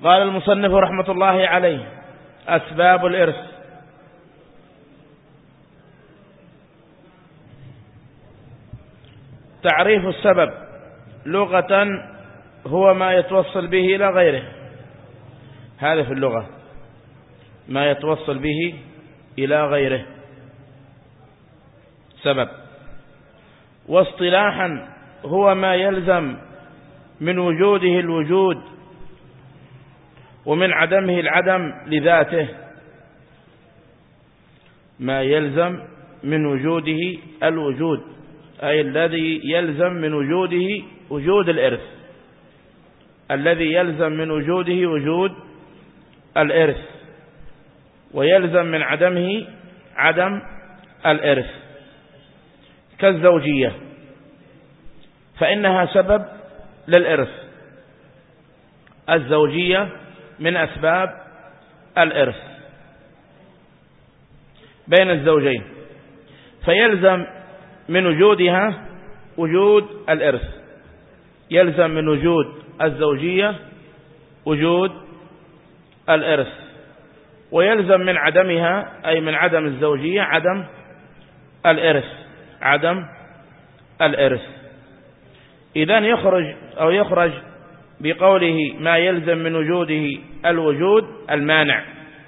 قال المصنف رحمة الله عليه: أسباب الإرث. تعريف السبب لغة هو ما يتوصل به إلى غيره، هذا في اللغة ما يتوصل به إلى غيره سبب. واصطلاحا هو ما يلزم من وجوده الوجود ومن عدمه العدم لذاته، ما يلزم من وجوده الوجود، أي الذي يلزم من وجوده وجود الإرث، الذي يلزم من وجوده وجود الإرث، ويلزم من عدمه عدم الإرث، كالزوجية فإنها سبب للإرث. الزوجية من أسباب الإرث بين الزوجين، فيلزم من وجودها وجود الإرث، يلزم من وجود الزوجية وجود الإرث، ويلزم من عدمها أي من عدم الزوجية عدم الإرث، عدم الإرث. إذن يخرج بقوله ما يلزم من وجوده الوجود المانع،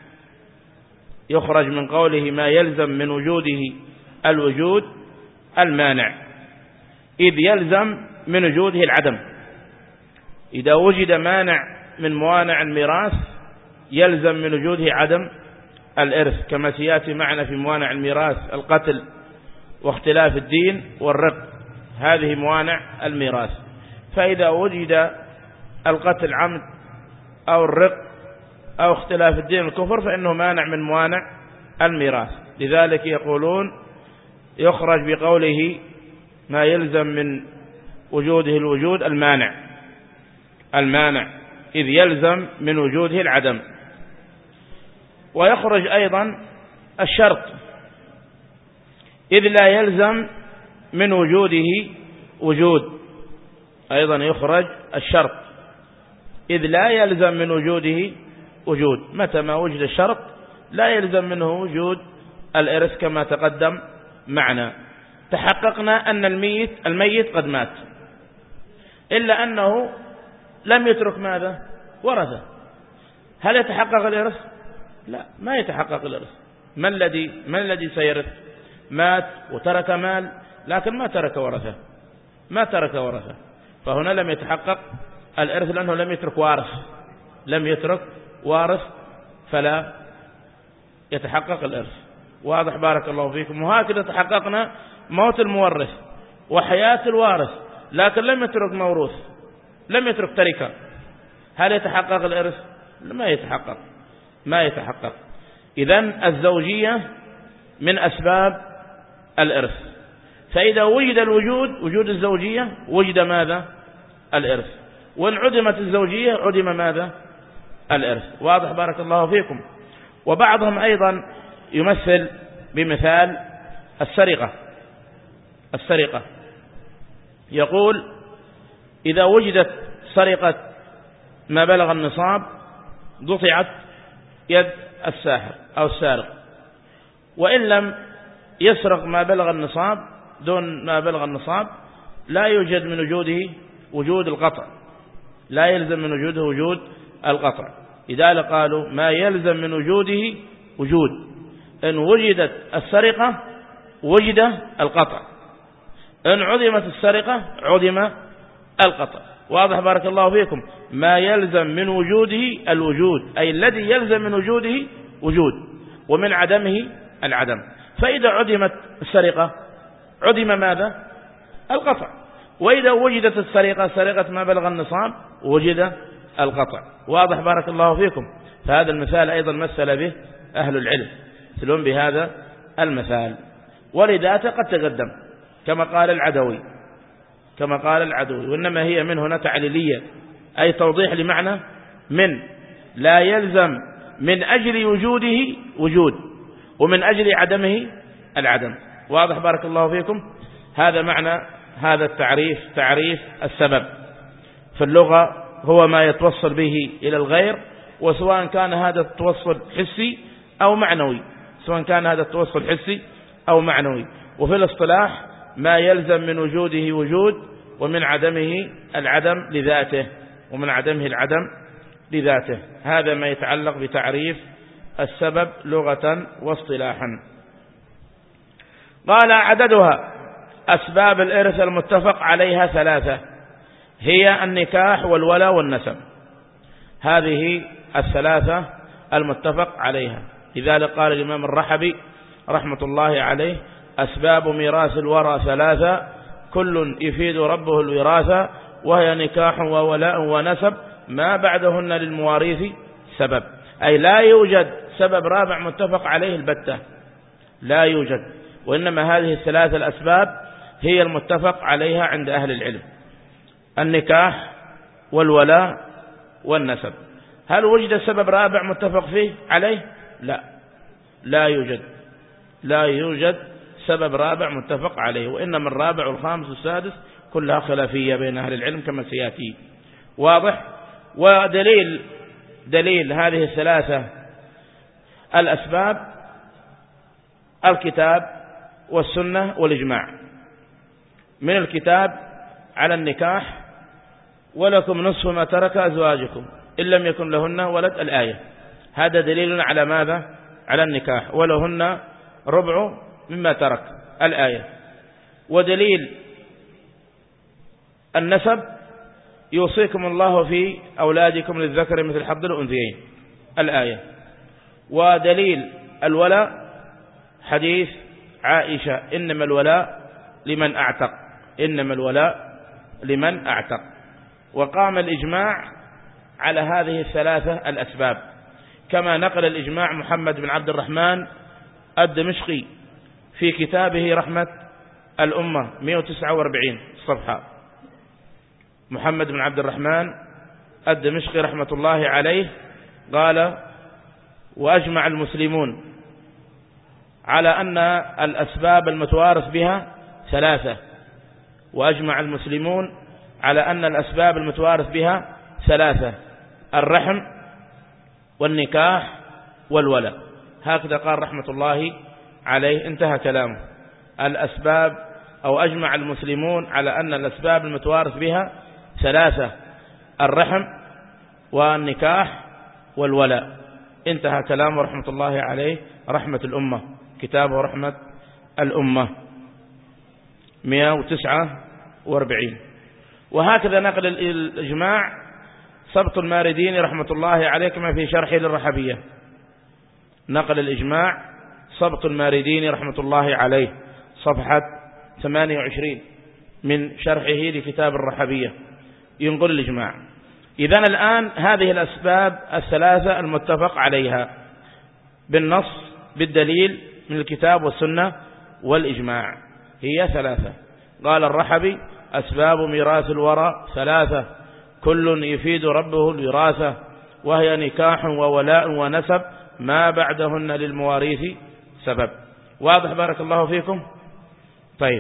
يخرج من قوله ما يلزم من وجوده الوجود المانع، إذ يلزم من وجوده العدم. إذا وجد مانع من موانع الميراث يلزم من وجوده عدم الإرث، كما سيأتي معنا في موانع الميراث القتل واختلاف الدين والرق، هذه موانع الميراث. فإذا وجد القتل عمد أو الرق أو اختلاف الدين الكفر فإنه مانع من موانع الميراث. لذلك يقولون يخرج بقوله ما يلزم من وجوده الوجود المانع، المانع إذ يلزم من وجوده العدم. ويخرج أيضا الشرط إذ لا يلزم من وجوده وجود، أيضا يخرج الشرط إذ لا يلزم من وجوده وجود. متى ما وجد الشرط لا يلزم منه وجود الإرث كما تقدم معنا. تحققنا أن الميت قد مات، إلا أنه لم يترك ماذا؟ ورثة. هل يتحقق الإرث؟ لا، ما يتحقق الإرث. ما الذي سيرث؟ مات وترك مال لكن ما ترك ورثة، ما ترك ورثة، فهنا لم يتحقق الإرث لأنه لم يترك وارث، لم يترك وارث فلا يتحقق الإرث. واضح؟ بارك الله فيكم. وهكذا تحققنا موت المورث وحياة الوارث لكن لم يترك موروث، لم يترك تركة، هل يتحقق الإرث؟ ما يتحقق، ما يتحقق. إذن الزوجية من أسباب الإرث، فإذا وجد الوجود وجود الزوجية وجد ماذا؟ الإرث، وإن عدمت الزوجية عدم ماذا؟ الإرث. واضح؟ بارك الله فيكم. وبعضهم أيضا يمثل بمثال السرقة، يقول إذا وجدت سرقة ما بلغ النصاب قطعت يد الساحر أو السارق، وإن لم يسرق ما بلغ النصاب دون ما بلغ النصاب لا يوجد من وجوده وجود القطع، لا يلزم من وجوده وجود القطع. لذلك قالوا ما يلزم من وجوده وجود، إن وجدت السرقة وجد القطع، إن عدمت السرقة عدم القطع. واضح؟ بارك الله فيكم. ما يلزم من وجوده الوجود، أي الذي يلزم من وجوده وجود ومن عدمه العدم. فإذا عدمت السرقة عدم ماذا؟ القطع. وإذا وجدت السرقة سرقة ما بلغ النصاب وجد القطع. واضح؟ بارك الله فيكم. فهذا المثال أيضا مثل به أهل العلم، يمثلون بهذا المثال، ولذاته قد تقدم كما قال العدوي، وإنما هي من هنا تعليلية، أي توضيح لمعنى من، لا يلزم من أجل وجوده وجود ومن أجل عدمه العدم. واضح؟ بارك الله فيكم. هذا معنى هذا التعريف، تعريف السبب في اللغة هو ما يتوصل به إلى الغير، وسواء كان هذا التوصل حسي أو معنوي، وفي الاصطلاح ما يلزم من وجوده وجود ومن عدمه العدم لذاته. هذا ما يتعلق بتعريف السبب لغة واصطلاحا. قال عددها أسباب الإرث المتفق عليها 3، هي النكاح والولاء والنسب. هذه 3 المتفق عليها. لذلك قال الإمام الرحبي رحمة الله عليه: أسباب ميراث الورى 3، كل يفيد ربه الوراثة، وهي نكاح وولاء ونسب، ما بعدهن للمواريث سبب. أي لا يوجد سبب رابع متفق عليه البتة، لا يوجد، وإنما هذه 3 الأسباب هي المتفق عليها عند أهل العلم: النكاح والولاء والنسب. هل وجد سبب رابع متفق فيه عليه؟ لا يوجد سبب رابع متفق عليه، وإنما الرابع والخامس والسادس كلها خلافية بين أهل العلم كما سيأتي. واضح؟ ودليل هذه 3 الأسباب الكتاب والسنة والإجماع. من الكتاب على النكاح: ولكم نصف ما ترك أزواجكم إن لم يكن لهن ولد، الآية. هذا دليل على ماذا؟ على النكاح. ولهن ربع مما ترك، الآية. ودليل النسب: يوصيكم الله في أولادكم للذكر مثل حظ الأنثيين، الآية. ودليل الولاء: حديث عائشة: إنما الولاء لمن أعتق. وقام الإجماع على هذه 3 الأسباب، كما نقل الإجماع محمد بن عبد الرحمن الدمشقي في كتابه رحمة الأمة 149 صفحة. محمد بن عبد الرحمن الدمشقي رحمة الله عليه قال: وأجمع المسلمون على أن الأسباب المتوارث بها 3. الرحم والنكاح والولاء. هكذا قال رحمة الله عليه، انتهى كلامه. الأسباب أو أجمع المسلمون على أن الأسباب المتوارث بها 3: الرحم والنكاح والولاء. انتهى كلامه رحمة الله عليه، رحمة الأمة، كتابه رحمة الأمة 149. وهكذا نقل الإجماع سبط الماردين رحمة الله عليه كما في شرحه للرحبية. نقل الإجماع سبط الماردين رحمة الله عليه صفحة 28 من شرحه لكتاب الرحبية، ينقل الإجماع. إذن الآن هذه الأسباب 3 المتفق عليها بالنص بالدليل من الكتاب والسنة والإجماع هي 3. قال الرحبي: أسباب ميراث الورى 3، كل يفيد ربه الوراثة، وهي نكاح وولاء ونسب، ما بعدهن للمواريث سبب. واضح؟ بارك الله فيكم. طيب،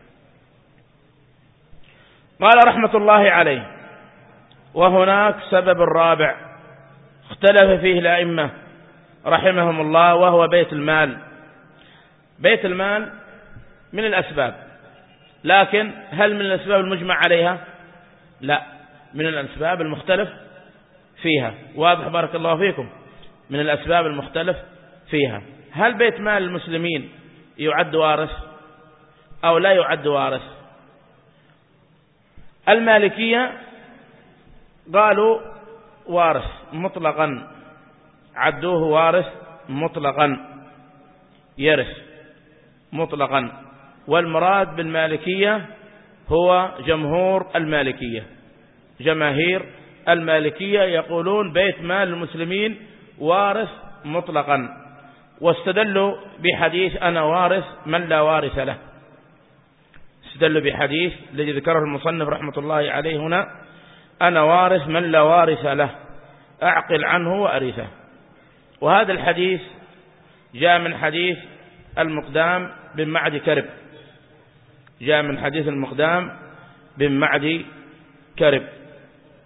قال رحمة الله عليه: وهناك سبب رابع اختلف فيه الأئمة رحمهم الله، وهو بيت المال. بيت المال من الأسباب، لكن هل من الأسباب المجمع عليها؟ لا، من الأسباب المختلف فيها. واضح؟ بارك الله فيكم. من الأسباب المختلف فيها. هل بيت مال المسلمين يعد وارث أو لا يعد وارث؟ المالكية قالوا وارث مطلقا، عدوه وارث مطلقا، يرث مطلقا. والمراد بالمالكية هو جماهير المالكية يقولون بيت مال المسلمين وارث مطلقا، واستدلوا بحديث أنا وارث من لا وارث له. استدلوا بحديث الذي ذكره المصنف رحمة الله عليه هنا: أنا وارث من لا وارث له، أعقل عنه وأرثه. وهذا الحديث جاء من حديث المقدام بن معدي كرب،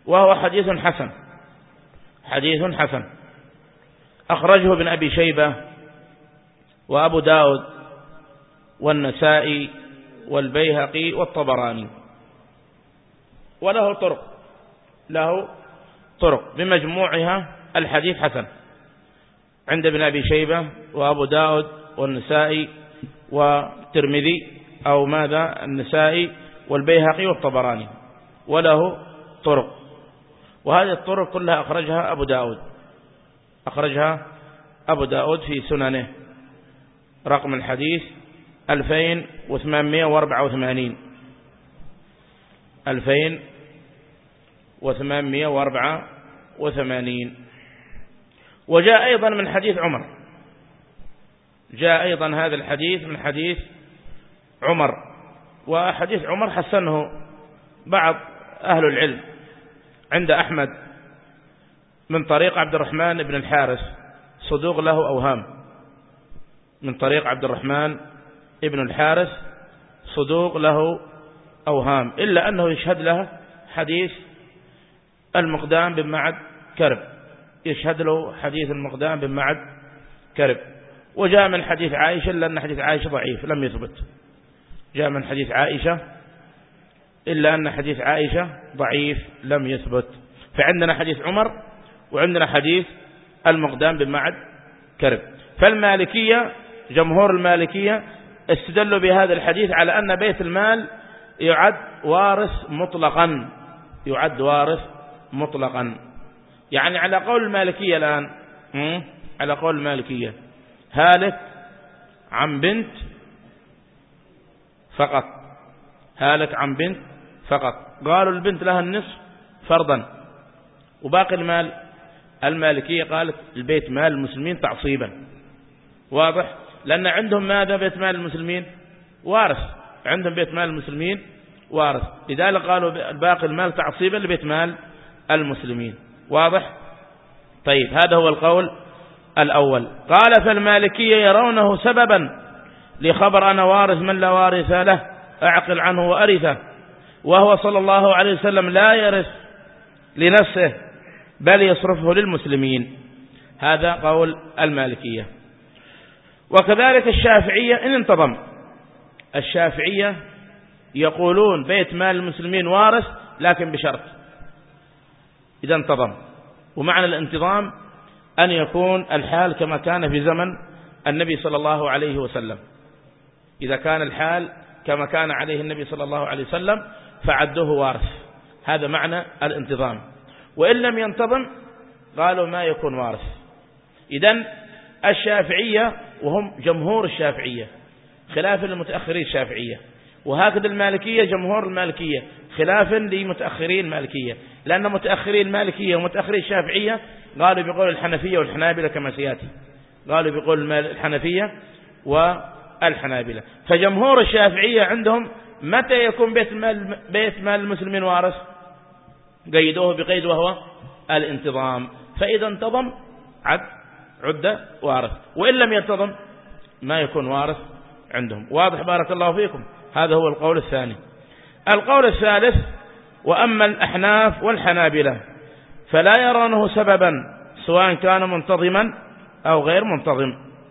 وهو حديث حسن، حديث حسن أخرجه ابن أبي شيبة وأبو داود والنسائي والبيهقي والطبراني، وله طرق، له طرق بمجموعها الحديث حسن عند ابن أبي شيبة وأبو داود والنسائي والترمذي أو ماذا النسائي والبيهقي والطبراني، وله طرق. وهذه الطرق كلها أخرجها أبو داود، أخرجها أبو داود في سننه، رقم الحديث 2884 2884. وجاء أيضا من حديث عمر، جاء أيضا هذا الحديث من حديث عمر، وحديث عمر حسنه بعض أهل العلم عند أحمد من طريق عبد الرحمن بن الحارث صدوق له أوهام، من طريق عبد الرحمن بن الحارث صدوق له أوهام، إلا أنه يشهد له حديث المقدام بن معد كرب، يشهد له حديث المقدام بن معد كرب. وجاء من حديث عائشة إلا أن حديث عائشة ضعيف لم يثبت، جاء من حديث عائشة إلا أن حديث عائشة ضعيف لم يثبت. فعندنا حديث عمر وعندنا حديث المقدام بن معد كرب. فالمالكية جمهور المالكية استدلوا بهذا الحديث على أن بيت المال يعد وارث مطلقا، يعد وارث مطلقا. يعني على قول المالكية الآن، على قول المالكية هالك عن بنت فقط، هالك عن بنت فقط، قالوا البنت لها النصف فرضا، وباقي المال المالكية قالت البيت مال المسلمين تعصيبا. واضح؟ لأن عندهم ماذا؟ بيت مال المسلمين وارث، عندهم بيت مال المسلمين وارث، لذلك قالوا باقي المال تعصيبا لبيت مال المسلمين. واضح؟ طيب هذا هو القول الأول. قال فالمالكية يرونه سببا لخبر أنا وارث من لا وارث له أعقل عنه وأرثه، وهو صلى الله عليه وسلم لا يرث لنفسه بل يصرفه للمسلمين. هذا قول المالكية. وكذلك الشافعية إن انتظم، الشافعية يقولون بيت مال المسلمين وارث لكن بشرط إذا انتظم. ومعنى الانتظام أن يكون الحال كما كان في زمن النبي صلى الله عليه وسلم، إذا كان الحال كما كان عليه النبي صلى الله عليه وسلم فعدوه وارث، هذا معنى الانتظام. وإن لم ينتظم قالوا ما يكون وارث. إذن الشافعية وهم جمهور الشافعية خلافا للمتأخرين الشافعية، وهكذا المالكية جمهور المالكية خلافا لمتأخرين المالكية، لأن متأخرين المالكية ومتأخرين الشافعية قالوا بقول الحنفية والحنابلة كما سيأتي، قالوا بقول الحنفية والحنابلة. فجمهور الشافعية عندهم متى يكون بيت مال المسلمين وارث؟ قيدوه بقيد وهو الانتظام، فإذا انتظم عد وارث، وإن لم ينتظم ما يكون وارث عندهم. واضح؟ بارك الله فيكم. هذا هو القول الثاني. القول الثالث وأما الأحناف والحنابلة فلا يرونه سببا سواء كان منتظما أو غير منتظم.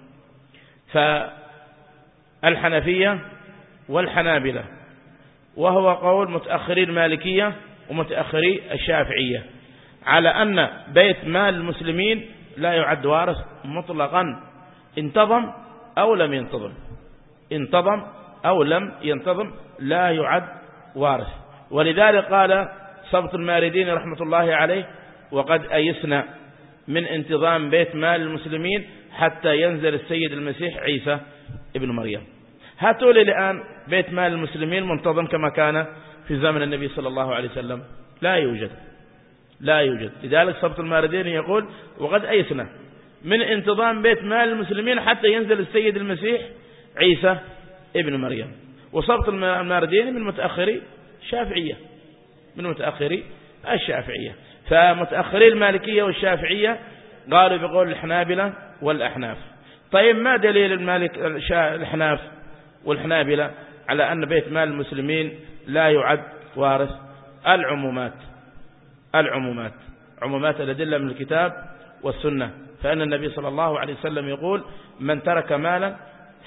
فالحنفية والحنابلة وهو قول متأخري المالكية ومتأخري الشافعية على أن بيت مال المسلمين لا يعد وارث مطلقا، انتظم أو لم ينتظم، انتظم أو لم ينتظم لا يعد وارث. ولذلك قال صبت الماردين رحمة الله عليه وقد أيسنا من انتظام بيت مال المسلمين حتى ينزل السيد المسيح عيسى ابن مريم. هاتوا لي الآن بيت مال المسلمين منتظم كما كان في زمن النبي صلى الله عليه وسلم؟ لا يوجد، لا يوجد. لذلك صبت الماردين يقول وقد أيسنا من انتظام بيت مال المسلمين حتى ينزل السيد المسيح عيسى ابن مريم. وصبت الماردين من متأخري الشافعية، من متأخري الشافعية. فمتأخري المالكية والشافعية قالوا بقول الحنابلة والأحناف. طيب ما دليل الأحناف والحنابلة على أن بيت مال المسلمين لا يعد وارث؟ العمومات، العمومات، عمومات الأدلة من الكتاب والسنة. فإن النبي صلى الله عليه وسلم يقول: من ترك مالا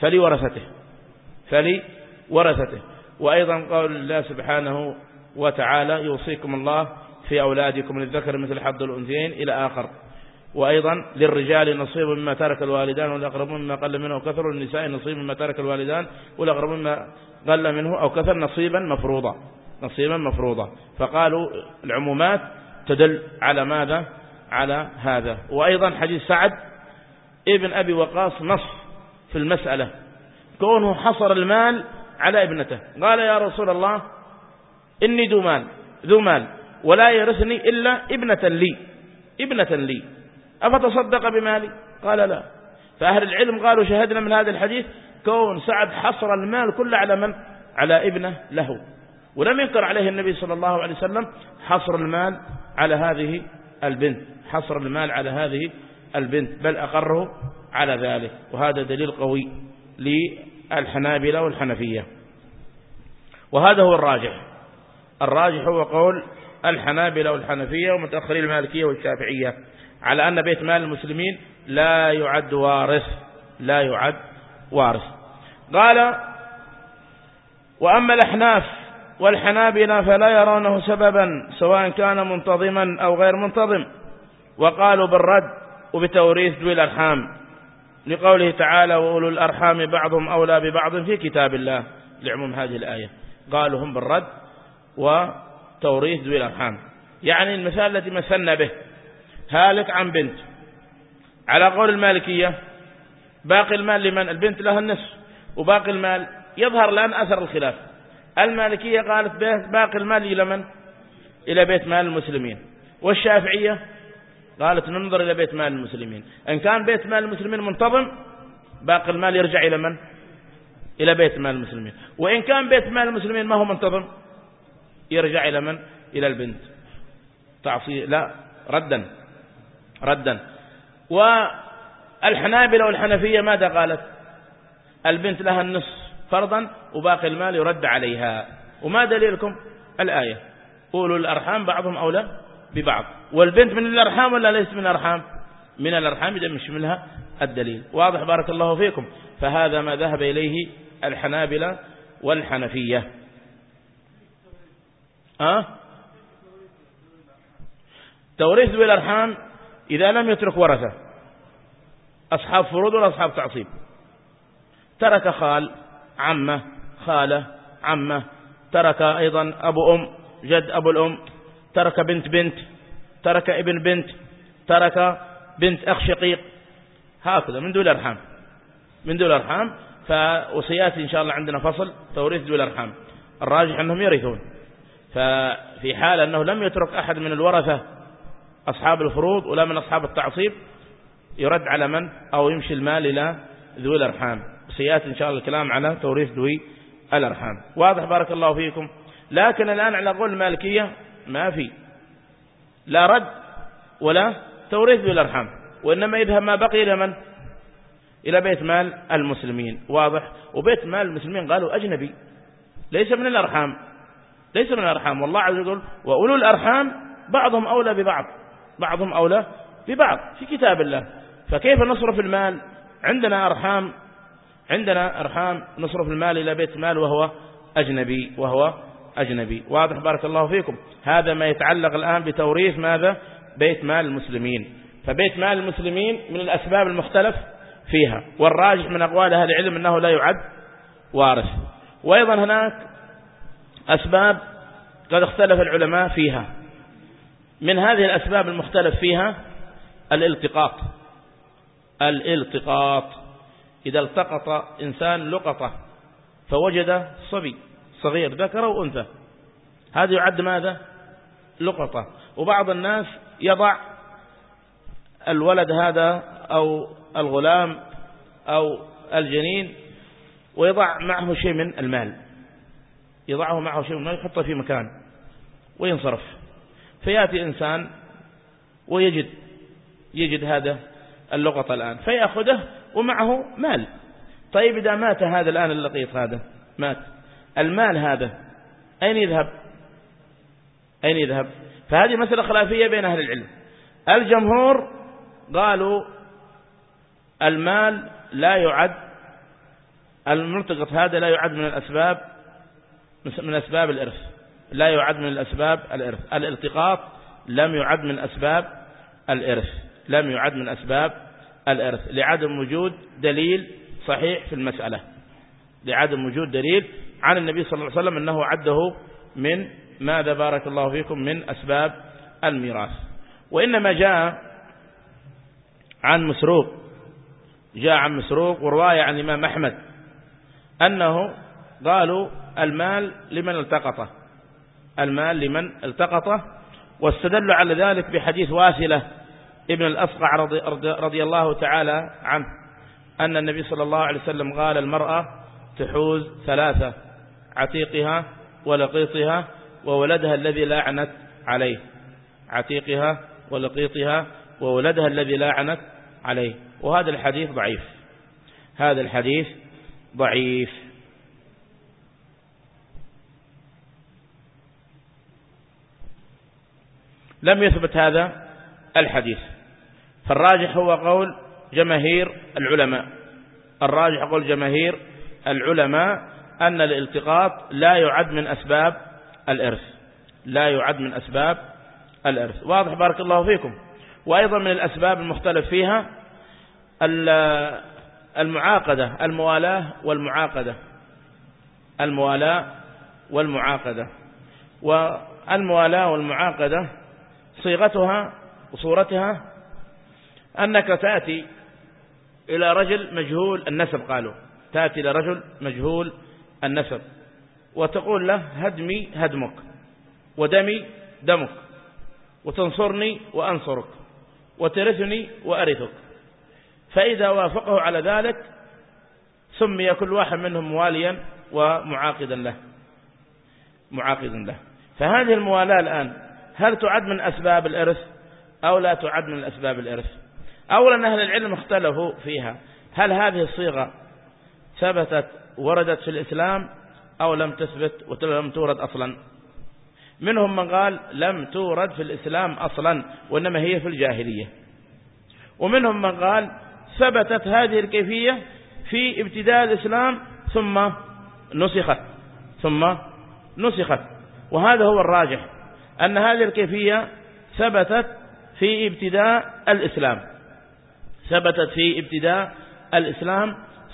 فلورثته. وأيضا قول الله سبحانه وتعالى: يوصيكم الله في أولادكم للذكر مثل حظ الأنثيين إلى آخر. وأيضا: للرجال نصيب مما ترك الوالدان والأقربون مما قل منه أو كثر، والنساء نصيب مما ترك الوالدان والأقربون مما قل منه أو كثر، نصيبا مفروضا. فقالوا العمومات تدل على ماذا؟ على هذا. وأيضا حديث سعد ابن أبي وقاص نص في المسألة، كونه حصر المال على ابنته، قال: يا رسول الله إني ذو مال ولا يرثني إلا ابنة لي أفتصدق بمالي؟ قال: لا. فأهل العلم قالوا: شهدنا من هذا الحديث كون سعد حصر المال كله على من؟ على ابنه له، ولم ينكر عليه النبي صلى الله عليه وسلم حصر المال على هذه البنت، بل أقره على ذلك. وهذا دليل قوي للحنابلة والحنفية، وهذا هو الراجح هو قول الحنابلة والحنفية ومتأخري المالكية والشافعية على أن بيت مال المسلمين لا يعد وارث. قال: وأما الأحناف والحنابلة فلا يرونه سببا سواء كان منتظما أو غير منتظم، وقالوا بالرد وبتوريث ذوي الأرحام لقوله تعالى: وأولو الأرحام بعضهم أولى ببعض في كتاب الله، لعموم هذه الآية. قالوا هم بالرد وتوريث ذوي الأرحام، يعني المثال الذي مثلنا به: هالك عن بنت، على قول المالكية باقي المال لمن؟ البنت لها النصف، وباقي المال يظهر الآن أثر الخلاف. المالكية قالت باقي المال إلى من؟ إلى بيت مال المسلمين. والشافعية قالت ننظر إلى بيت مال المسلمين، إن كان بيت مال المسلمين منتظم باقي المال يرجع إلى من؟ إلى بيت مال المسلمين. وإن كان بيت مال المسلمين ما هو منتظم يرجع إلى من؟ إلى البنت. لا، ردا. والحنابلة والحنفية ماذا قالت؟ البنت لها النصف فرضا وباقي المال يرد عليها. وما دليلكم؟ الآية: أولو الأرحام بعضهم أولى ببعض. والبنت من الأرحام ولا ليس من الأرحام؟ من الأرحام، إذا مش منها الدليل. واضح؟ بارك الله فيكم. فهذا ما ذهب إليه الحنابلة والحنفية. توريث ذوي الأرحام إذا لم يترك ورثة، أصحاب فروض ولا أصحاب تعصيب، ترك خال، عمة، خالة، عمة، ترك أيضا أبو أم، جد أبو الأم، ترك بنت، ترك ابن بنت، ترك بنت أخ شقيق، هكذا من ذوي الأرحام. فوصيات إن شاء الله عندنا فصل توريث ذوي الأرحام، الراجح أنهم يرثون. ففي حال أنه لم يترك أحد من الورثة أصحاب الفروض ولا من أصحاب التعصيب يرد على من؟ أو يمشي المال إلى ذوي الأرحام. سيأتي إن شاء الله الكلام على توريث ذوي الأرحام. واضح؟ بارك الله فيكم. لكن الآن على قول المالكية ما في لا رد ولا توريث ذوي الأرحام، وإنما يذهب ما بقي إلى من؟ إلى بيت مال المسلمين. واضح؟ وبيت مال المسلمين قالوا أجنبي، ليس من الأرحام، والله عز وجل: وأولو الأرحام بعضهم أولى ببعض في كتاب الله. فكيف نصرف المال؟ عندنا أرحام نصرف المال إلى بيت مال وهو أجنبي. واضح؟ بارك الله فيكم. هذا ما يتعلق الآن بتوريث ماذا؟ بيت مال المسلمين. فبيت مال المسلمين من الأسباب المختلف فيها، والراجح من أقوال أهل العلم أنه لا يعد وارث. وأيضا هناك أسباب قد اختلف العلماء فيها. من هذه الأسباب المختلف فيها الالتقاط. إذا التقط إنسان لقطة فوجد صبي صغير ذكر وأنثى، هذا يعد ماذا؟ لقطة. وبعض الناس يضع الولد هذا أو الغلام أو الجنين ويضع معه شيء من المال، يحطه في مكان وينصرف، فيأتي إنسان ويجد هذا اللقطة الآن فيأخذه ومعه مال. طيب إذا مات هذا الآن اللقيط هذا مات، المال هذا أين يذهب؟ فهذه مسألة خلافية بين أهل العلم. الجمهور قالوا المال لا يعد، الملتقط هذا لا يعد من أسباب الإرث، لا يعد من الأسباب الإرث. الالتقاط لم يعد من أسباب الإرث، لم يعد من أسباب الإرث لعدم وجود دليل صحيح في المسألة، لعدم وجود دليل عن النبي صلى الله عليه وسلم أنه عده من ماذا بارك الله فيكم من أسباب الميراث. وإنما جاء عن مسروق ورواية عن الإمام أحمد أنه قالوا المال لمن التقطه، المال لمن التقطه، واستدلوا على ذلك بحديث واسلة ابن الأصقع رضي الله تعالى عنه أن النبي صلى الله عليه وسلم قال المرأة تحوز ثلاثة: عتيقها ولقيطها وولدها الذي لا عنت عليه، عتيقها ولقيطها وولدها الذي لا عنت عليه. وهذا الحديث ضعيف، هذا الحديث ضعيف. لم يثبت هذا الحديث، فالراجح هو قول جماهير العلماء، الراجح قول جماهير العلماء أن الالتقاط لا يعد من أسباب الإرث، لا يعد من أسباب الإرث. واضح بارك الله فيكم. وأيضا من الأسباب المختلف فيها المعاقدة، الموالاة والمعاقدة، الموالاة والمعاقدة. والموالاة والمعاقدة صيغتها وصورتها أنك تأتي إلى رجل مجهول النسب، قالوا تأتي إلى رجل مجهول النسب وتقول له هدمي هدمك ودمي دمك وتنصرني وأنصرك وترثني وأرثك. فإذا وافقه على ذلك سمي كل واحد منهم مواليا ومعاقدا له، معاقدا له. فهذه الموالاة الآن هل تعد من أسباب الإرث أو لا تعد من أسباب الإرث؟ أولا أهل العلم اختلفوا فيها، هل هذه الصيغة ثبتت وردت في الإسلام أو لم تثبت ولم تورد أصلا؟ منهم من قال لم تورد في الإسلام أصلا وإنما هي في الجاهلية، ومنهم من قال ثبتت هذه الكيفية في ابتداء الإسلام ثم نسخت. وهذا هو الراجح، أن هذه الكيفية ثبتت في ابتداء الإسلام، ثبتت في ابتداء الإسلام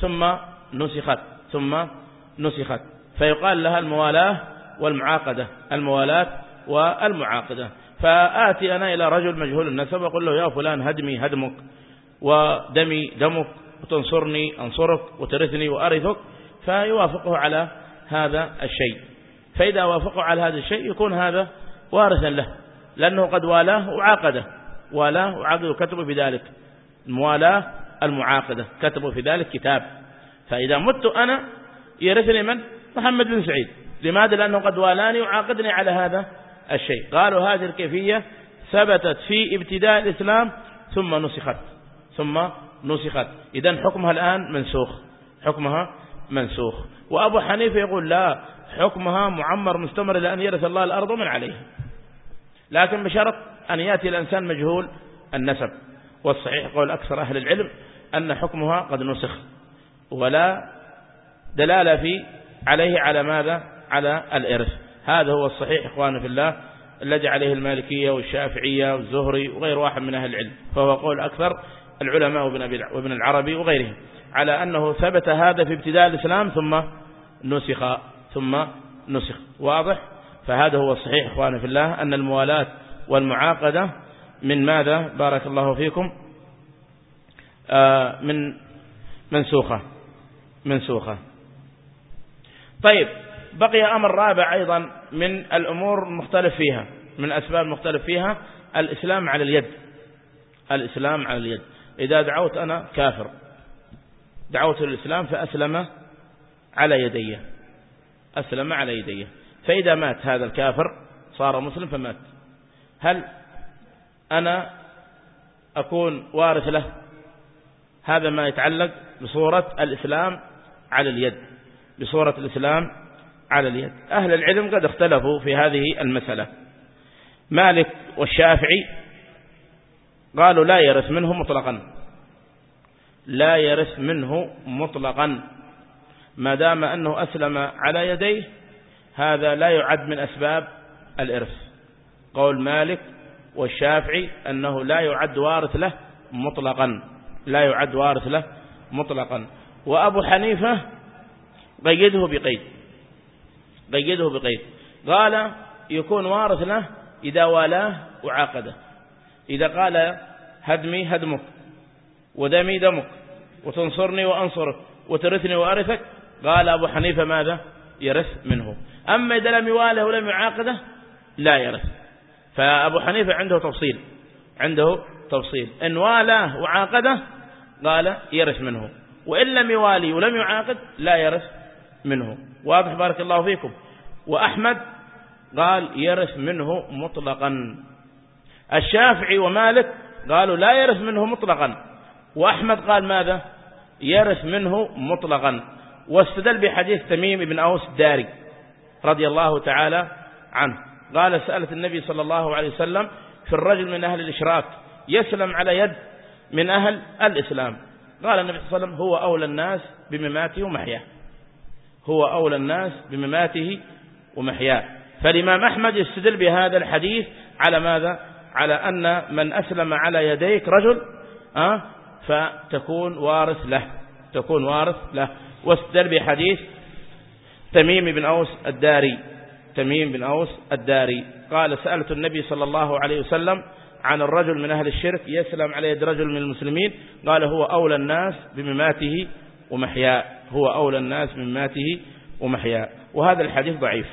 ثم نسخت. فيقال لها الموالاة والمعاقدة، الموالاة والمعاقدة. فآتي أنا إلى رجل مجهول النسب وأقول له يا فلان هدمي هدمك ودمي دمك وتنصرني أنصرك وترثني وأرثك، فيوافقه على هذا الشيء. فإذا وافقه على هذا الشيء يكون هذا وارثا له، لأنه قد والاه وعاقده، والاه وعاقده، كتبوا بذلك الموالاة المعاقدة، كتبوا في ذلك كتاب. فإذا مت أنا يرثني من؟ محمد بن سعيد. لماذا؟ لأنه قد والاني وعاقدني على هذا الشيء. قالوا هذه الكيفية ثبتت في ابتداء الإسلام ثم نسخت. إذن حكمها الآن منسوخ، حكمها منسوخ. وأبو حنيفة يقول لا، حكمها معمر مستمر لأن يرث الله الأرض من عليها، لكن بشرط أن يأتي الإنسان مجهول النسب. والصحيح قول أكثر أهل العلم أن حكمها قد نسخ ولا دلالة عليه على ماذا؟ على الإرث. هذا هو الصحيح إخواني في الله الذي عليه المالكية والشافعية والزهري وغير واحد من أهل العلم، فهو قول أكثر العلماء وابن العربي وغيرهم على أنه ثبت هذا في ابتداء الإسلام ثم نسخ. واضح؟ فهذا هو الصحيح إخواني في الله أن الموالاة والمعاقدة من ماذا؟ بارك الله فيكم من منسوخة. طيب، بقي أمر رابع أيضا من الأمور المختلف فيها، من أسباب مختلف فيها، الإسلام على اليد. الإسلام على اليد. إذا دعوت أنا كافر، دعوت الإسلام فأسلم على يدي، أسلم على يدي، فإذا مات هذا الكافر صار مسلم فمات، هل أنا أكون وارث له؟ هذا ما يتعلق بصورة الإسلام على اليد، بصورة الإسلام على اليد. أهل العلم قد اختلفوا في هذه المسألة. مالك والشافعي قالوا لا يرث منه مطلقا، لا يرث منه مطلقا ما دام أنه أسلم على يديه، هذا لا يعد من أسباب الإرث. قول مالك والشافعي أنه لا يعد وارث له مطلقا، لا يعد وارث له مطلقا. وأبو حنيفة قيده بقيد، قيده بقيد، قال يكون وارث له إذا والاه وعاقده. إذا قال هدمي هدمك ودمي دمك وتنصرني وأنصرك وترثني وأرثك، قال أبو حنيفة ماذا؟ يرث منه. أما إذا لم يواله ولم يعاقده لا يرث. فأبو حنيفة عنده تفصيل، عنده تفصيل، إن والاه وعاقده قال يرث منه، وإن لم يوالي ولم يعاقد لا يرث منه. واضح بارك الله فيكم. وأحمد قال يرث منه مطلقا. الشافعي ومالك قالوا لا يرث منه مطلقا، وأحمد قال ماذا؟ يرث منه مطلقا. واستدل بحديث تميم بن أوس الداري رضي الله تعالى عنه، قال سألت النبي صلى الله عليه وسلم في الرجل من أهل الإشراك يسلم على يد من أهل الإسلام، قال النبي صلى الله عليه وسلم هو أولى الناس بمماته ومحياه، هو أولى الناس بمماته ومحياه. فالإمام أحمد يستدل بهذا الحديث على ماذا؟ على أن من أسلم على يديك رجل فتكون وارث له، تكون وارث له. واستدل بحديث تميم بن أوس الداري، تميم بن أوس الداري قال سألت النبي صلى الله عليه وسلم عن الرجل من أهل الشرك يسلم على يد رجل من المسلمين، قال هو أولى الناس بمماته ومحياه، هو أولى الناس بمماته ومحياه. وهذا الحديث ضعيف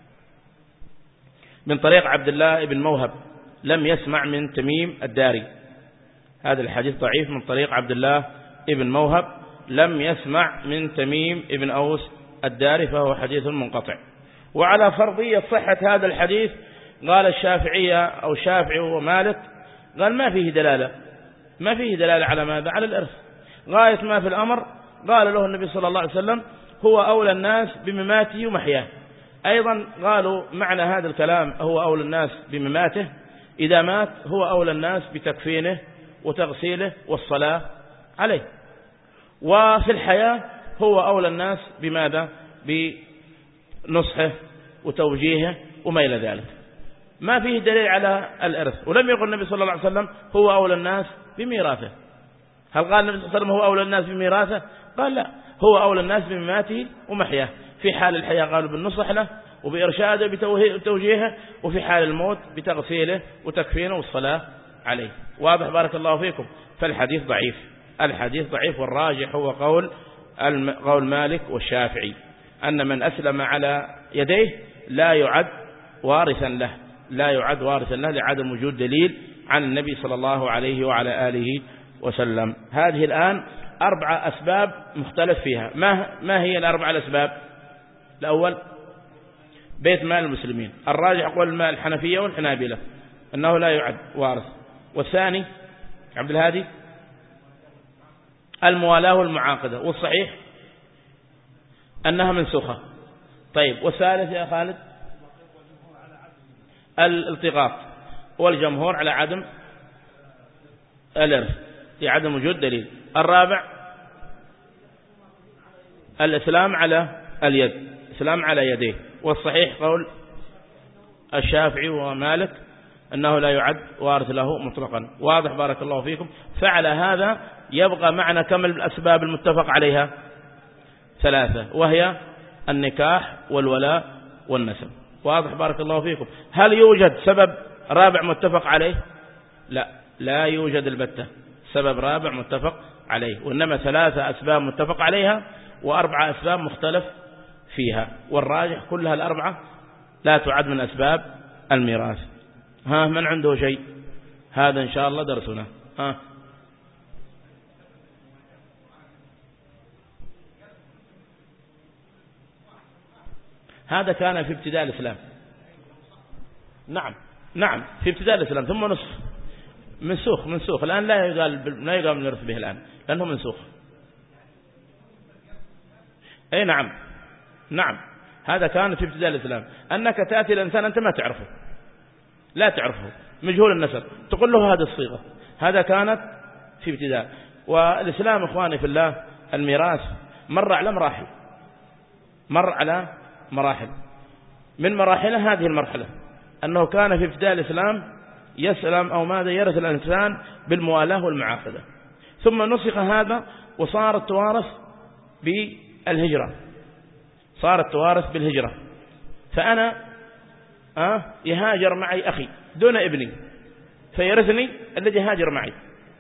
من طريق عبد الله بن موهب لم يسمع من تميم الداري، هذا الحديث ضعيف من طريق عبد الله بن موهب لم يسمع من تميم بن أوس الداري، فهو حديث منقطع. وعلى فرضية صحة هذا الحديث قال الشافعية أو الشافعي ومالك قال ما فيه دلالة، ما فيه دلالة على ماذا؟ على الإرث. غاية ما في الأمر قال له النبي صلى الله عليه وسلم هو أولى الناس بمماته ومحياه. أيضا قالوا معنى هذا الكلام هو أولى الناس بمماته، إذا مات هو أولى الناس بتكفينه وتغسيله والصلاة عليه، وفي الحياة هو أولى الناس بماذا؟ بنصحه وتوجيهه وما إلى ذلك. ما فيه دليل على الإرث. ولم يقل النبي صلى الله عليه وسلم هو أولى الناس بميراثه. هل قال النبي صلى الله عليه وسلم هو أولى الناس بميراثه؟ قال لا، هو أولى الناس بمماته ومحياه. في حال الحياة قالوا بالنصح له وبإرشاده بتوجيهه، وفي حال الموت بتغسيله وتكفينه والصلاة عليه. واضح بارك الله فيكم. فالحديث ضعيف، الحديث ضعيف. والراجح هو قول مالك والشافعي أن من أسلم على يديه لا يعد وارثا له، لا يعد وارثا له لعدم وجود دليل عن النبي صلى الله عليه وعلى آله وسلم. هذه الآن 4 أسباب مختلف فيها. ما هي ال4 الأسباب؟ الأول بيت مال المسلمين، الراجح قول المال الحنفية والحنابلة أنه لا يعد وارث. والثاني عبد الهادي الموالاة والمعاقدة، والصحيح أنها منسوخة. طيب والثالث يا خالد الالتقاط، والجمهور على عدم الإرث لعدم وجود دليل. الرابع الإسلام على اليد، إسلام على يديه. والصحيح قول الشافعي ومالك أنه لا يعد وارث له مطلقا. واضح بارك الله فيكم. فعلى هذا يبقى معنا كم الأسباب المتفق عليها؟ 3، وهي النكاح والولاء والنسب. واضح بارك الله فيكم. هل يوجد سبب رابع متفق عليه؟ لا، لا يوجد البتة سبب رابع متفق عليه، وإنما 3 أسباب متفق عليها و4 أسباب مختلف فيها، والراجح كلها ال4 لا تعد من أسباب الميراث. من عنده شيء؟ هذا إن شاء الله درسنا. هذا كان في ابتداء الإسلام. نعم في ابتداء الإسلام، ثم نصف منسوخ الآن لا يقال نرث به الآن لأنه منسوخ. أي نعم هذا كان في ابتداء الإسلام، أنك تأتي الإنسان أنت ما تعرفه، لا تعرفه، مجهول النسب، تقول له هذه الصيغة. هذا كانت في ابتداء. والإسلام إخواني في الله الميراث مر على مراحل. من مراحله هذه المرحلة أنه كان في ابتداء الإسلام يسلم أو ماذا يرث الإنسان بالموالاة والمعاقدة، ثم نسخ هذا وصار التوارث بالهجرة، بالهجرة. فأنا يهاجر معي أخي دون ابني فيرثني الذي هاجر معي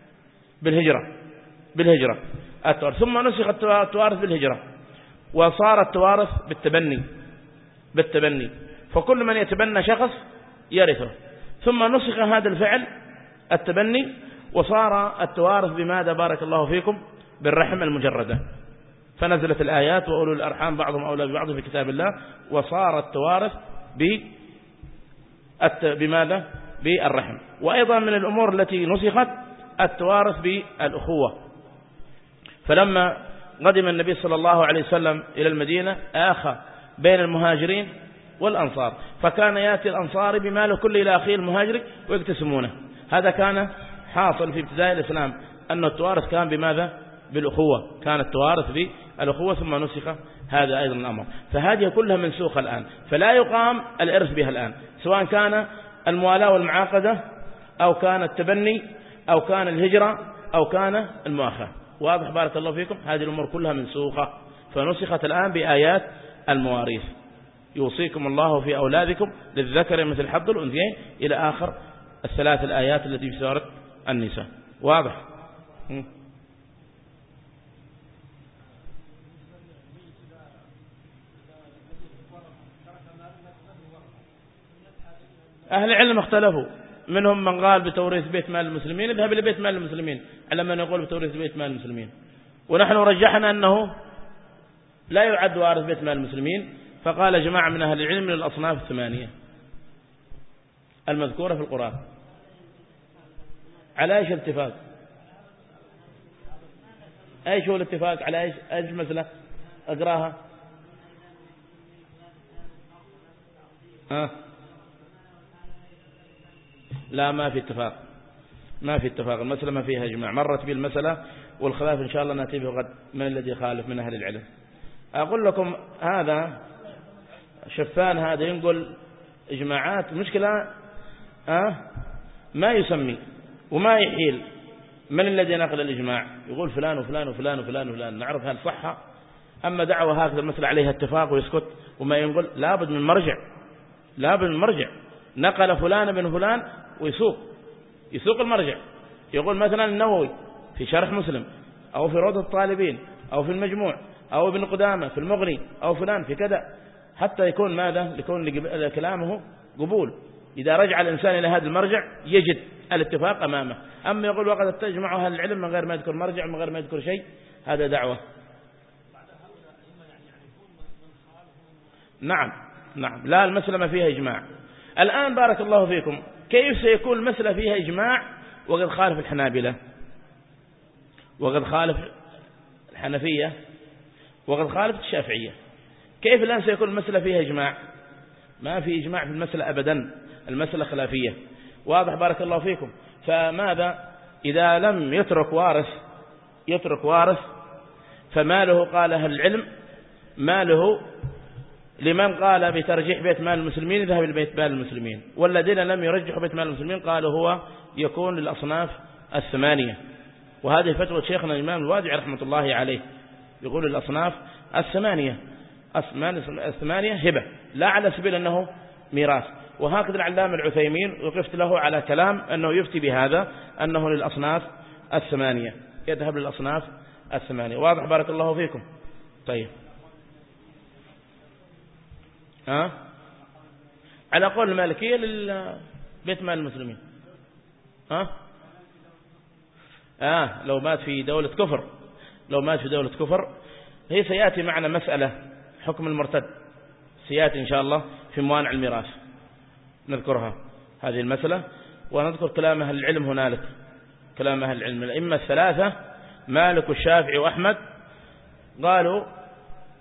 بالهجرة التوارث. ثم نسخ التوارث بالهجرة وصار التوارث بالتبني، فكل من يتبنى شخص يرثه. ثم نسخ هذا الفعل التبني وصار التوارث بماذا بارك الله فيكم؟ بالرحم المجردة. فنزلت الآيات وأولو الأرحام بعضهم أولى ببعض في كتاب الله، وصار التوارث بماذا؟ بالرحم. وأيضا من الأمور التي نسخت التوارث بالأخوة. فلما قدم النبي صلى الله عليه وسلم إلى المدينة آخى بين المهاجرين والأنصار، فكان يأتي الأنصاري بماله كله إلى أخيه المهاجري ويقتسمونه. هذا كان حاصل في ابتداء الإسلام، أن التوارث كان بماذا؟ بالأخوة، كان التوارث بالأخوة، ثم نسخ هذا أيضا الأمر. فهذه كلها منسوخة الآن، فلا يقام الإرث بها الآن، سواء كان الموالاة والمعاقدة أو كان التبني أو كان الهجرة أو كان المؤاخاة. واضح بارك الله فيكم؟ هذه الأمور كلها منسوخة، فنسخت الآن بآيات المواريث. يوصيكم الله في أولادكم للذكر مثل حظ الأنثيين إلى آخر الثلاث الآيات التي في سورة النساء. واضح؟ أهل العلم اختلفوا، منهم من قال بتوريث بيت مال المسلمين، اذهب إلى بيت مال المسلمين، على من يقول بتوريث بيت مال المسلمين. ونحن رجحنا أنه لا يعد وارث بيت مال المسلمين، فقال جماعة من أهل العلم من الأصناف الثمانية المذكورة في القرآن. على ايش الاتفاق؟ ايش هو الاتفاق؟ على ايش مسألة اقراها؟ لا، ما في اتفاق، المسألة ما فيها إجماع، مرت به المسألة، والخلاف إن شاء الله نأتي به غد من الذي خالف من أهل العلم. أقول لكم هذا شفان، هذا ينقل إجماعات، مشكلة ما يسمي وما يحيل من الذي نقل الإجماع، يقول فلان وفلان وفلان وفلان وفلان، نعرف هل صحة. أما دعوة هكذا المسألة عليها اتفاق ويسكت وما ينقل، لابد من مرجع، نقل فلان بن فلان ويسوق المرجع، يقول مثلا النووي في شرح مسلم، أو في روضة الطالبين، أو في المجموع، أو ابن قدامة في المغني، أو فلان في كذا، حتى يكون ماذا؟ يكون كلامه قبول. إذا رجع الإنسان إلى هذا المرجع يجد الاتفاق أمامه. أما يقول وقد تجمع أهل العلم من غير ما يذكر مرجع، من غير ما يذكر شيء، هذا دعوة. نعم، لا، المسألة ما فيها إجماع. الآن بارك الله فيكم، كيف سيكون المسألة فيها إجماع وقد خالف الحنابلة، وقد خالف الحنفية، وقد خالف الشافعية؟ كيف الآن سيكون المسألة فيها إجماع؟ ما في إجماع في المسألة أبدا، المسألة خلافية. واضح بارك الله فيكم؟ فماذا إذا لم يترك وارث فماله؟ قال أهل العلم ماله لمن قال بترجيح بيت مال المسلمين ذهب إلى بيت مال المسلمين، والذين لم يرجحوا بيت مال المسلمين قالوا هو يكون للأصناف الثمانية. وهذه فتوى شيخنا الإمام الوادعي رحمة الله عليه، يقول الأصناف الثمانية هبة، لا على سبيل أنه ميراث. وهكذا العلامة العثيمين وقفت له على كلام أنه يفتي بهذا، أنه للأصناف الثمانية، يذهب للأصناف الثمانية. واضح بارك الله فيكم؟ طيب، على قول المالكية للبيت مال المسلمين. لو مات في دولة كفر، هي سيأتي معنا مسألة حكم المرتد، سيأتي إن شاء الله في موانع الميراث، نذكرها هذه المسألة، ونذكر كلام أهل العلم هنالك، كلام أهل العلم الأئمة الثلاثة مالك والشافعي وأحمد، قالوا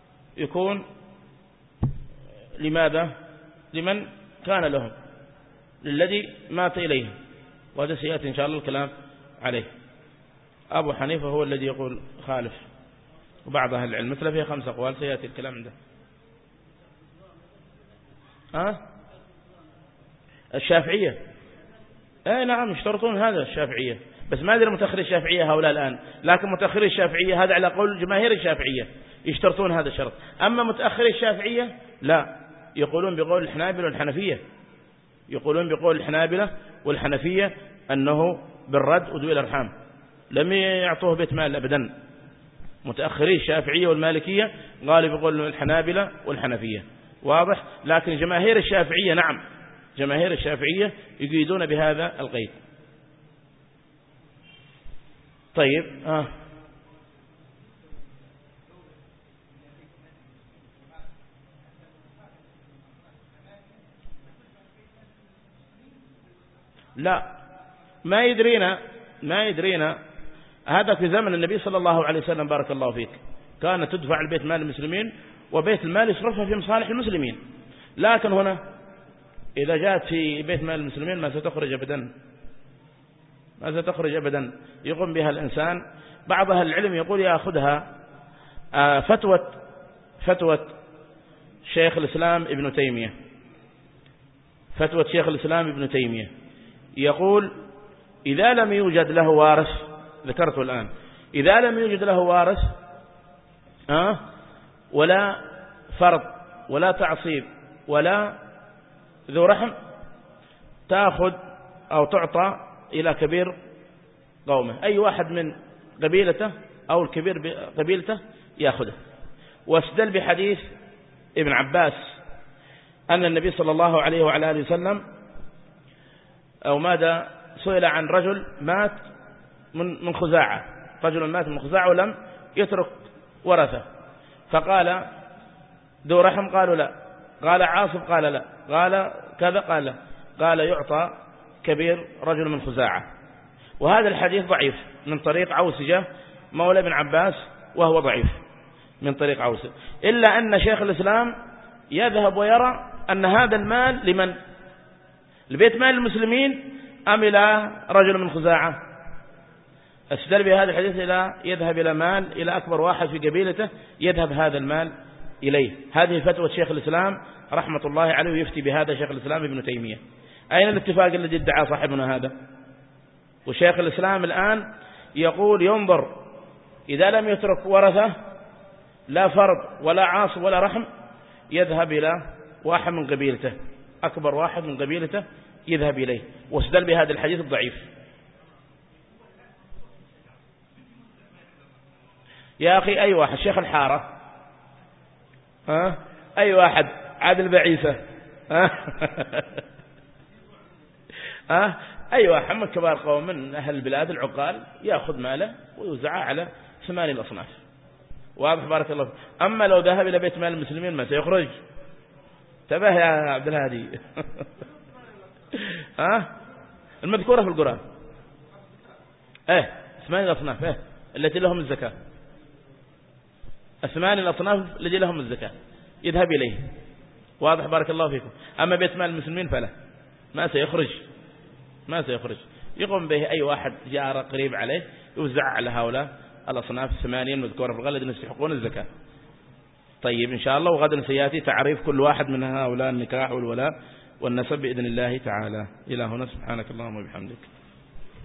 يكون لماذا؟ لمن كان لهم، للذي مات إليه، وهذا سيأتي إن شاء الله الكلام عليه. أبو حنيفة هو الذي يقول خالف، وبعض أهل العلم مثل فيه 5 أقوال سيأتي الكلام عنده. الشافعية نعم يشترطون هذا الشافعية، بس ما أدري متأخري الشافعية هؤلاء الآن، لكن متأخري الشافعية هذا على قول جماهير الشافعية يشترطون هذا الشرط. أما متأخري الشافعية لا، يقولون بقول الحنابلة والحنفية، يقولون بقول الحنابلة والحنفية أنه بالرد وذوي الأرحام، لم يعطوه بيت مال أبدا. متأخري الشافعية والمالكية قالوا بقول الحنابلة والحنفية، واضح. لكن جماهير الشافعية نعم، جماهير الشافعية يقيدون بهذا القيد. طيب لا، ما يدرينا هذا في زمن النبي صلى الله عليه وسلم بارك الله فيك، كان تدفع البيت مال المسلمين وبيت المال يصرفها في مصالح المسلمين. لكن هنا إذا جاءت في بيت مال المسلمين ما ستخرج أبدا، ما ستخرج أبدا، يقوم بها الإنسان. بعض أهل العلم يقول يأخذها فتوى شيخ الإسلام ابن تيمية، فتوى شيخ الإسلام ابن تيمية يقول إذا لم يوجد له وارث، ذكرته الآن، إذا لم يوجد له وارث ولا فرض ولا تعصيب ولا ذو رحم، تأخذ أو تعطى إلى كبير قومه، أي واحد من قبيلته أو الكبير بقبيلته يأخذه. واستدل بحديث ابن عباس أن النبي صلى الله عليه وعلى آله وسلم أو ماذا سئل عن رجل مات من خزاعة، رجل مات من خزاعة ولم يترك ورثة، فقال ذو رحم؟ قالوا لا. قال عاصب؟ قال لا. قال كذا؟ قال لا. قال يعطى كبير رجل من خزاعة. وهذا الحديث ضعيف من طريق عوسجة مولى بن عباس، وهو ضعيف من طريق عوسجة، إلا أن شيخ الإسلام يذهب ويرى أن هذا المال لمن؟ لبيت مال المسلمين أم إلى رجل من خزاعة؟ استدل بهذا الحديث إلى يذهب إلى مال إلى أكبر واحد في قبيلته، يذهب هذا المال إليه. هذه فتوى شيخ الإسلام رحمة الله عليه، ويفتي بهذا شيخ الإسلام ابن تيمية. أين الاتفاق الذي ادعى صاحبنا هذا؟ وشيخ الإسلام الآن يقول ينظر إذا لم يترك ورثة لا فرض ولا عاصب ولا رحم، يذهب إلى واحد من قبيلته، أكبر واحد من قبيلته يذهب إليه، واستدل بهذا الحديث الضعيف. يا أخي أي واحد، شيخ الحارة، أي واحد، عادل بعيسى، أي واحد من كبار قوم من أهل البلاد العقال يأخذ ماله ويوزعه على 8 الأصناف. واضح بارك الله فيك. أما لو ذهب إلى بيت مال المسلمين ما سيخرج. انتبه يا عبد الهادي. المذكورة في القرآن 8 الأصناف التي لهم الزكاة، 8 الأصناف الذي لهم الزكاة يذهب إليه. واضح بارك الله فيكم. أما بيت مال المسلمين فلا، ما سيخرج، ما سيخرج، يقوم به أي واحد جار قريب عليه يوزع على هؤلاء الأصناف 8 المذكورة في الغلد يستحقون الزكاة. طيب إن شاء الله، وغدا سيأتي تعريف كل واحد من هؤلاء النكاح والولاء والنسب بإذن الله تعالى. إلى هنا، سبحانك اللهم وبحمدك.